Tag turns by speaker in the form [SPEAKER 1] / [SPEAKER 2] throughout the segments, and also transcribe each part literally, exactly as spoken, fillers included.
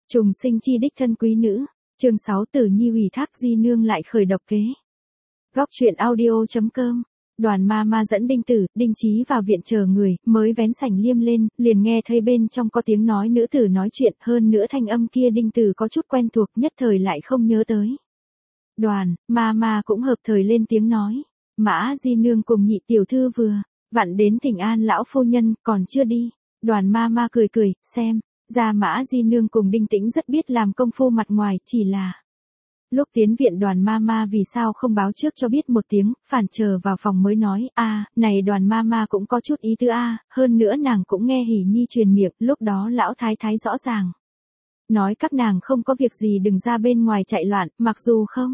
[SPEAKER 1] Trùng sinh chi đích thân quý nữ, chương sáu Tử Nhi ủy thác Di Nương lại khởi độc kế. Góc truyện audio.com. Đoàn ma ma dẫn Đinh Tử, Đinh Chí vào viện chờ người, mới vén sảnh liêm lên, liền nghe thấy bên trong có tiếng nói nữ tử nói chuyện, hơn nữa thanh âm kia Đinh Tử có chút quen thuộc, nhất thời lại không nhớ tới. Đoàn, ma ma cũng hợp thời lên tiếng nói, Mã Di Nương cùng nhị tiểu thư vừa vặn đến thỉnh an lão phu nhân, còn chưa đi. Đoàn ma ma cười cười, xem ra Mã Di Nương cùng Đinh Tĩnh rất biết làm công phu mặt ngoài, chỉ là lúc tiến viện đoàn ma ma vì sao không báo trước cho biết một tiếng, phản chờ vào phòng mới nói, a à, này đoàn ma ma cũng có chút ý tứ a à, hơn nữa nàng cũng nghe Hỉ Nhi truyền miệng, lúc đó lão thái thái rõ ràng nói các nàng không có việc gì đừng ra bên ngoài chạy loạn, mặc dù không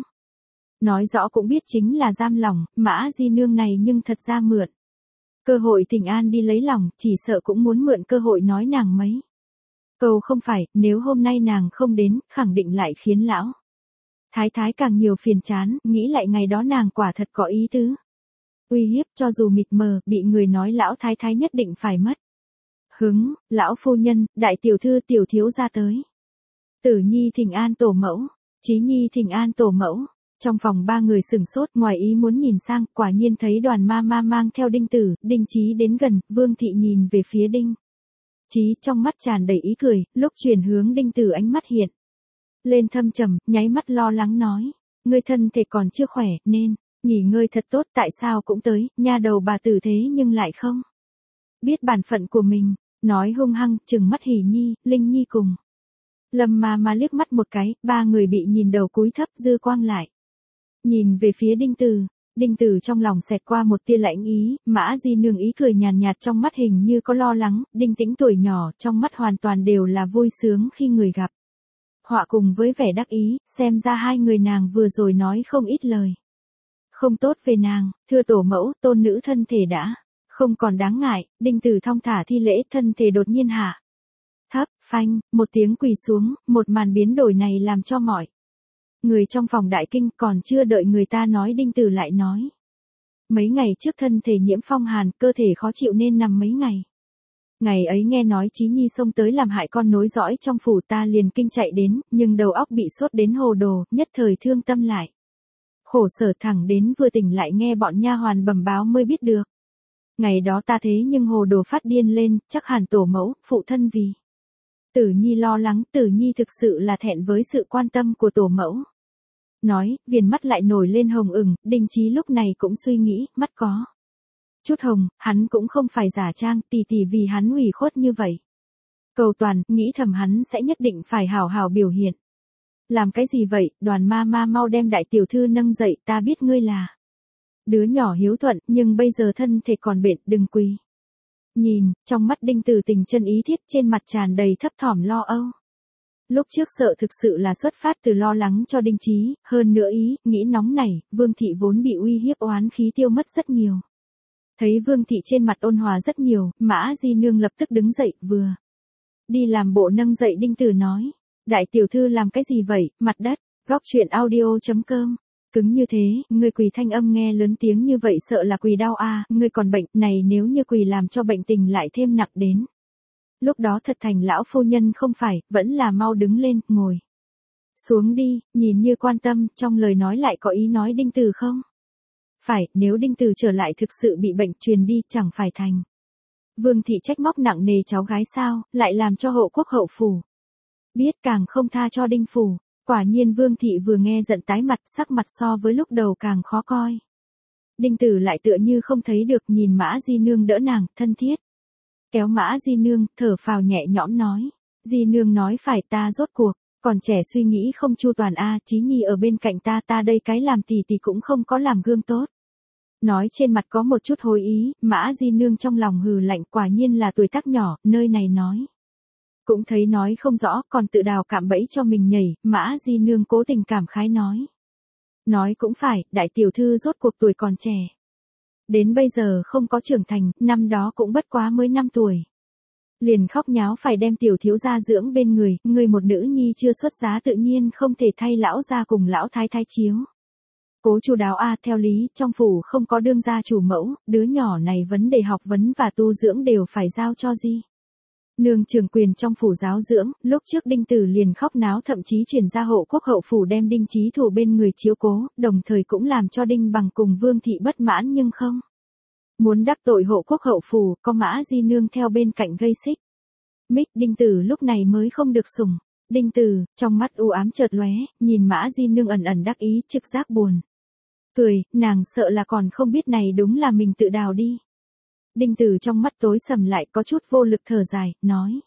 [SPEAKER 1] nói rõ cũng biết chính là giam lòng, Mã Di Nương này nhưng thật ra mượn cơ hội thỉnh an đi lấy lòng, chỉ sợ cũng muốn mượn cơ hội nói nàng mấy câu không phải, nếu hôm nay nàng không đến, khẳng định lại khiến lão thái thái càng nhiều phiền chán, nghĩ lại ngày đó nàng quả thật có ý tứ. Uy hiếp cho dù mịt mờ, bị người nói lão thái thái nhất định phải mất hứng, lão phu nhân, đại tiểu thư tiểu thiếu ra tới. Tử Nhi thỉnh an tổ mẫu, Chí Nhi thỉnh an tổ mẫu. Trong phòng ba người sửng sốt, ngoài ý muốn nhìn sang, quả nhiên thấy đoàn ma ma mang theo Đinh Tử, Đinh Chí đến gần, Vương thị nhìn về phía Đinh Chí trong mắt tràn đầy ý cười, lúc chuyển hướng Đinh Tử ánh mắt hiện lên thâm trầm, nháy mắt lo lắng nói, ngươi thân thể còn chưa khỏe, nên nghỉ ngơi thật tốt, tại sao cũng tới, nha đầu bà tử thế nhưng lại không biết bản phận của mình, nói hung hăng, trừng mắt Hỉ Nhi, Linh Nhi cùng Lâm ma ma liếc mắt một cái, ba người bị nhìn đầu cúi thấp, dư quang lại nhìn về phía Đinh Tử. Đinh Tử trong lòng xẹt qua một tia lãnh ý, Mã Di Nương ý cười nhàn nhạt, nhạt trong mắt hình như có lo lắng, Đinh Tĩnh tuổi nhỏ, trong mắt hoàn toàn đều là vui sướng khi người gặp họa cùng với vẻ đắc ý, xem ra hai người nàng vừa rồi nói không ít lời không tốt về nàng, thưa tổ mẫu, tôn nữ thân thể đã không còn đáng ngại. Đinh Tử thong thả thi lễ, thân thể đột nhiên hạ thấp, phanh, một tiếng quỳ xuống, một màn biến đổi này làm cho mọi người trong phòng đại kinh, còn chưa đợi người ta nói Đinh Tử lại nói, mấy ngày trước thân thể nhiễm phong hàn, cơ thể khó chịu nên nằm mấy ngày. Ngày ấy nghe nói Chí Nhi xông tới làm hại con nối dõi trong phủ, ta liền kinh chạy đến, nhưng đầu óc bị sốt đến hồ đồ, nhất thời thương tâm lại khổ sở, thẳng đến vừa tỉnh lại nghe bọn nha hoàn bẩm báo mới biết được. Ngày đó ta thế nhưng hồ đồ phát điên lên, chắc hẳn tổ mẫu, phụ thân vì Tử Nhi lo lắng, Tử Nhi thực sự là thẹn với sự quan tâm của tổ mẫu. Nói, viền mắt lại nổi lên hồng ửng, Đinh Chí lúc này cũng suy nghĩ, mắt có chút hồng, hắn cũng không phải giả trang, tỷ tỷ vì hắn ủy khuất như vậy. Cầu toàn, nghĩ thầm hắn sẽ nhất định phải hào hào biểu hiện. Làm cái gì vậy, đoàn ma ma mau đem đại tiểu thư nâng dậy, ta biết ngươi là đứa nhỏ hiếu thuận, nhưng bây giờ thân thể còn bệnh, đừng quỳ. Nhìn, trong mắt Đinh Tử tình chân ý thiết, trên mặt tràn đầy thấp thỏm lo âu. Lúc trước sợ thực sự là xuất phát từ lo lắng cho Đinh Chí, hơn nữa ý, nghĩ nóng nảy, Vương thị vốn bị uy hiếp oán khí tiêu mất rất nhiều. Thấy Vương thị trên mặt ôn hòa rất nhiều, Mã Di Nương lập tức đứng dậy, vừa đi làm bộ nâng dậy Đinh Tử nói, đại tiểu thư làm cái gì vậy, mặt đất. Góc truyện audio.com. Cứng như thế, ngươi quỳ, thanh âm nghe lớn tiếng như vậy sợ là quỳ đau a, à, ngươi còn bệnh, này nếu như quỳ làm cho bệnh tình lại thêm nặng đến. Lúc đó thật thành lão phu nhân không phải, vẫn là mau đứng lên, ngồi xuống đi, nhìn như quan tâm, trong lời nói lại có ý nói Đinh Tử không? Phải, nếu Đinh Tử trở lại thực sự bị bệnh truyền đi, chẳng phải thành Vương thị trách móc nặng nề cháu gái sao, lại làm cho hộ quốc hậu phủ biết, càng không tha cho Đinh phủ. Quả nhiên Vương thị vừa nghe giận tái mặt, sắc mặt so với lúc đầu càng khó coi. Đinh Tử lại tựa như không thấy được, nhìn Mã Di Nương đỡ nàng, thân thiết kéo Mã Di Nương, thở phào nhẹ nhõm nói, Di Nương nói phải, ta rốt cuộc còn trẻ suy nghĩ không chu toàn a, à, Chí Nhi ở bên cạnh ta, ta đây cái làm tỷ tỷ cũng không có làm gương tốt. Nói trên mặt có một chút hối ý, Mã Di Nương trong lòng hừ lạnh, quả nhiên là tuổi tác nhỏ, nơi này nói cũng thấy nói không rõ, còn tự đào cạm bẫy cho mình nhảy, Mã Di Nương cố tình cảm khái nói. Nói cũng phải, đại tiểu thư rốt cuộc tuổi còn trẻ. Đến bây giờ không có trưởng thành, năm đó cũng bất quá mới năm tuổi. Liền khóc nháo phải đem tiểu thiếu gia dưỡng bên người, người một nữ nhi chưa xuất giá tự nhiên không thể thay lão gia cùng lão thái thái chiếu. Cố chu đáo a, theo lý, trong phủ không có đương gia chủ mẫu, đứa nhỏ này vấn đề học vấn và tu dưỡng đều phải giao cho Di Nương trường quyền trong phủ giáo dưỡng, lúc trước Đinh Tử liền khóc náo thậm chí chuyển ra hộ quốc hậu phủ đem Đinh Chí Thủ bên người chiếu cố, đồng thời cũng làm cho Đinh Bằng cùng Vương Thị bất mãn nhưng không. Muốn đắc tội hộ quốc hậu phủ, có Mã Di Nương theo bên cạnh gây xích. Mích Đinh Tử lúc này mới không được sủng. Đinh Tử, trong mắt u ám chợt lóe, nhìn Mã Di Nương ẩn ẩn đắc ý, trực giác buồn. Cười, nàng sợ là còn không biết này đúng là mình tự đào đi. Đinh Tử trong mắt tối sầm lại có chút vô lực thở dài, nói.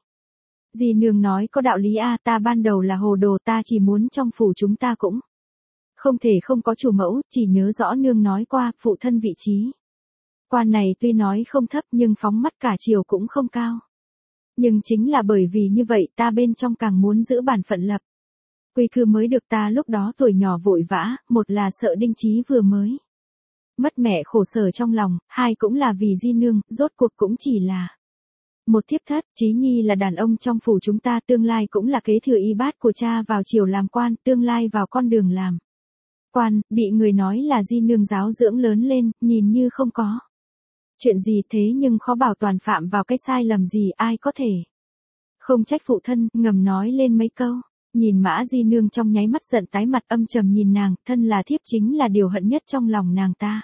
[SPEAKER 1] Di Nương nói có đạo lý a, ta ban đầu là hồ đồ, ta chỉ muốn trong phủ chúng ta cũng. Không thể không có chủ mẫu, chỉ nhớ rõ Nương nói qua, phụ thân vị trí. Quan này tuy nói không thấp nhưng phóng mắt cả chiều cũng không cao. Nhưng chính là bởi vì như vậy ta bên trong càng muốn giữ bản phận lập. Quy cư mới được, ta lúc đó tuổi nhỏ vội vã, một là sợ Đinh Chí vừa mới mất mẹ khổ sở trong lòng, hai cũng là vì Di Nương, rốt cuộc cũng chỉ là một thiếp thất. Chí Nhi là đàn ông trong phủ chúng ta, tương lai cũng là kế thừa y bát của cha vào triều làm quan, tương lai vào con đường làm quan, bị người nói là Di Nương giáo dưỡng lớn lên, nhìn như không có chuyện gì, thế nhưng khó bảo toàn phạm vào cái sai lầm gì, ai có thể không trách phụ thân, ngầm nói lên mấy câu. Nhìn Mã Di Nương trong nháy mắt giận tái mặt, âm trầm nhìn nàng, thân là thiếp chính là điều hận nhất trong lòng nàng ta.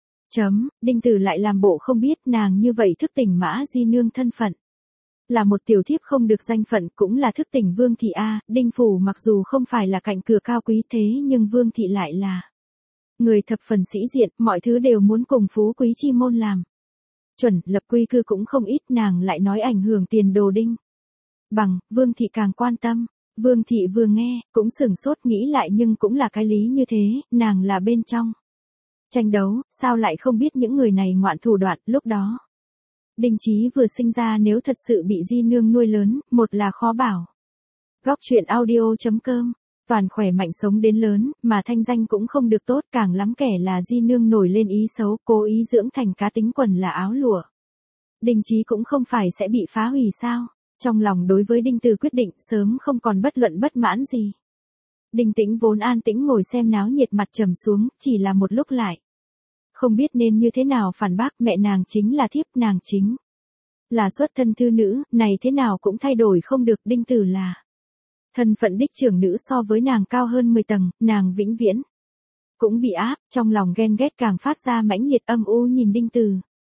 [SPEAKER 1] Chấm, Đinh Tử lại làm bộ không biết, nàng như vậy thức tỉnh Mã Di Nương thân phận. Là một tiểu thiếp không được danh phận, cũng là thức tỉnh Vương Thị A. Đinh Phủ mặc dù không phải là cạnh cửa cao quý thế nhưng Vương Thị lại là người thập phần sĩ diện, mọi thứ đều muốn cùng phú quý chi môn làm chuẩn, lập quy cư cũng không ít, nàng lại nói ảnh hưởng tiền đồ Đinh Bằng, Vương Thị càng quan tâm. Vương Thị vừa nghe, cũng sửng sốt, nghĩ lại nhưng cũng là cái lý như thế, nàng là bên trong tranh đấu, sao lại không biết những người này ngoạn thủ đoạn. Lúc đó Đinh Chí vừa sinh ra nếu thật sự bị Di Nương nuôi lớn, một là khó bảo. Góc truyện audio chấm com, toàn khỏe mạnh sống đến lớn, mà thanh danh cũng không được tốt, càng lắm kẻ là Di Nương nổi lên ý xấu, cố ý dưỡng thành cá tính quần là áo lụa. Đinh Chí cũng không phải sẽ bị phá hủy sao? Trong lòng đối với Đinh Từ quyết định sớm không còn bất luận bất mãn gì. Đinh Tĩnh vốn an tĩnh ngồi xem náo nhiệt, mặt trầm xuống, chỉ là một lúc lại không biết nên như thế nào phản bác. Mẹ nàng chính là thiếp, nàng chính là xuất thân thư nữ, này thế nào cũng thay đổi không được. Đinh Tử là thân phận đích trưởng nữ, so với nàng cao hơn mười tầng, nàng vĩnh viễn cũng bị áp, trong lòng ghen ghét càng phát ra mãnh liệt, âm u nhìn Đinh Tử.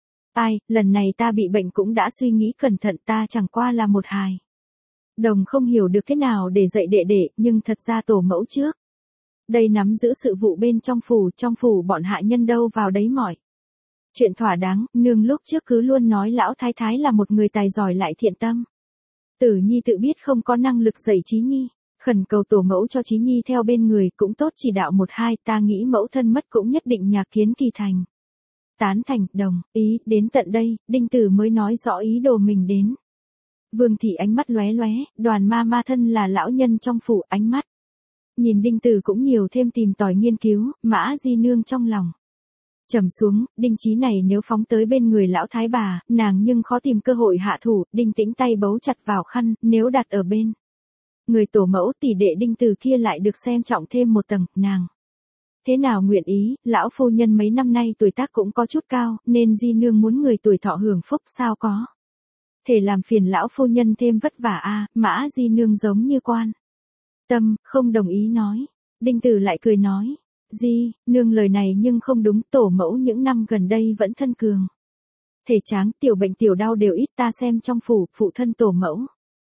[SPEAKER 1] Ai, lần này ta bị bệnh cũng đã suy nghĩ cẩn thận, ta chẳng qua là một hài đồng không hiểu được thế nào để dạy đệ đệ, nhưng thật ra tổ mẫu trước đây nắm giữ sự vụ bên trong phủ, trong phủ bọn hạ nhân đâu vào đấy mọi chuyện thỏa đáng. Nương lúc trước cứ luôn nói lão thái thái là một người tài giỏi lại thiện tâm. Tử Nhi tự biết không có năng lực dạy Chí Nhi, khẩn cầu tổ mẫu cho Chí Nhi theo bên người, cũng tốt chỉ đạo một hai, ta nghĩ mẫu thân mất cũng nhất định nhà Kiến Kỳ thành tán thành, đồng ý. Đến tận đây, Đinh Tử mới nói rõ ý đồ mình đến. Vương Thị ánh mắt lóe lóe, Đoàn ma ma thân là lão nhân trong phủ, ánh mắt nhìn Đinh Tử cũng nhiều thêm tìm tòi nghiên cứu. Mã Di Nương trong lòng trầm xuống, Đinh Chí này nếu phóng tới bên người lão thái bà, nàng nhưng khó tìm cơ hội hạ thủ. Đinh Tĩnh tay bấu chặt vào khăn, nếu đặt ở bên người tổ mẫu, tỷ đệ Đinh Tử kia lại được xem trọng thêm một tầng, nàng thế nào nguyện ý. Lão phu nhân mấy năm nay tuổi tác cũng có chút cao, nên Di Nương muốn người tuổi thọ hưởng phúc, sao có thể làm phiền lão phu nhân thêm vất vả a. Mã Di Nương giống như quan tâm, không đồng ý nói. Đinh Tử lại cười nói, Di Nương lời này nhưng không đúng, tổ mẫu những năm gần đây vẫn thân cường thể tráng, tiểu bệnh tiểu đau đều ít, ta xem trong phủ, phụ thân tổ mẫu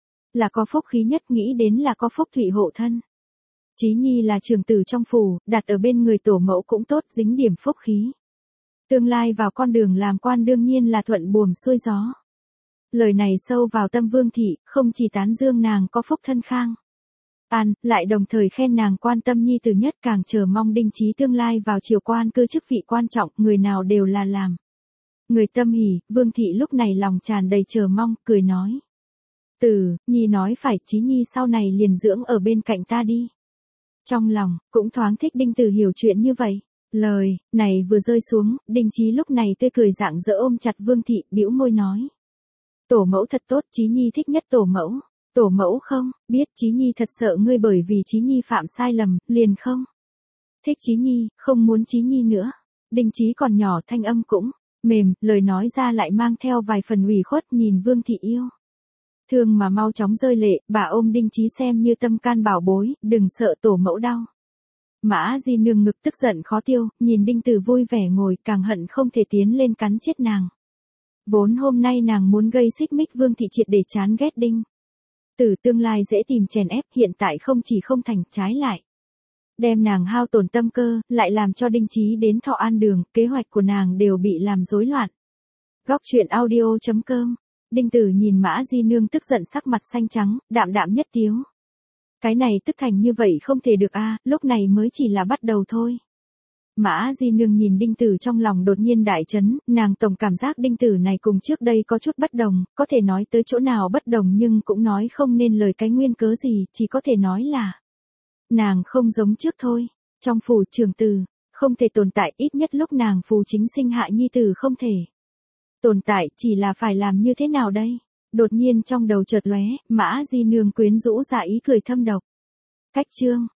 [SPEAKER 1] là có phúc khí nhất, nghĩ đến là có phúc thủy hộ thân. Chí Nhi là trưởng tử trong phủ, đặt ở bên người tổ mẫu cũng tốt, dính điểm phúc khí. Tương lai vào con đường làm quan đương nhiên là thuận buồm xuôi gió. Lời này sâu vào tâm Vương Thị, không chỉ tán dương nàng có phúc thân khang an, lại đồng thời khen nàng quan tâm Nhi tử nhất, càng chờ mong Đinh Chí tương lai vào triều quan cư chức vị quan trọng, người nào đều là làm người tâm hỉ. Vương Thị lúc này lòng tràn đầy chờ mong, cười nói, Tử Nhi nói phải, Chí Nhi sau này liền dưỡng ở bên cạnh ta đi. Trong lòng cũng thoáng thích Đinh Tử hiểu chuyện như vậy. Lời này vừa rơi xuống, Đinh Chí lúc này tươi cười rạng rỡ ôm chặt Vương Thị, bĩu môi nói, tổ mẫu thật tốt, Chí Nhi thích nhất tổ mẫu. Tổ mẫu không biết, Chí Nhi thật sợ ngươi bởi vì Chí Nhi phạm sai lầm, liền không thích Chí Nhi, không muốn Chí Nhi nữa. Đinh Chí còn nhỏ, thanh âm cũng mềm, lời nói ra lại mang theo vài phần ủy khuất, nhìn Vương Thị yêu Thương mà mau chóng rơi lệ, bà ôm Đinh Chí xem như tâm can bảo bối, đừng sợ tổ mẫu đau. Mã Di Nương ngực tức giận khó tiêu, nhìn Đinh Tử vui vẻ ngồi càng hận không thể tiến lên cắn chết nàng. Vốn hôm nay nàng muốn gây xích mích Vương Thị triệt để chán ghét Đinh Tử tương lai dễ tìm chèn ép, hiện tại không chỉ không thành, trái lại. Đem nàng hao tổn tâm cơ, lại làm cho Đinh Chí đến Thọ An Đường, kế hoạch của nàng đều bị làm rối loạn. Góc truyện audio chấm com. Đinh Tử nhìn Mã Di Nương tức giận sắc mặt xanh trắng, đạm đạm nhất tiếu. Cái này tức thành như vậy không thể được a, lúc này mới chỉ là bắt đầu thôi. Mã Di Nương nhìn Đinh Tử trong lòng đột nhiên đại chấn, nàng tổng cảm giác Đinh Tử này cùng trước đây có chút bất đồng, có thể nói tới chỗ nào bất đồng nhưng cũng nói không nên lời cái nguyên cớ gì, chỉ có thể nói là nàng không giống trước thôi. Trong phủ Trường Từ, không thể tồn tại, ít nhất lúc nàng phù chính sinh hạ nhi tử không thể tồn tại, chỉ là phải làm như thế nào đây? Đột nhiên trong đầu chợt lóe, Mã Di Nương quyến rũ dạ ý cười thâm độc. Cách chương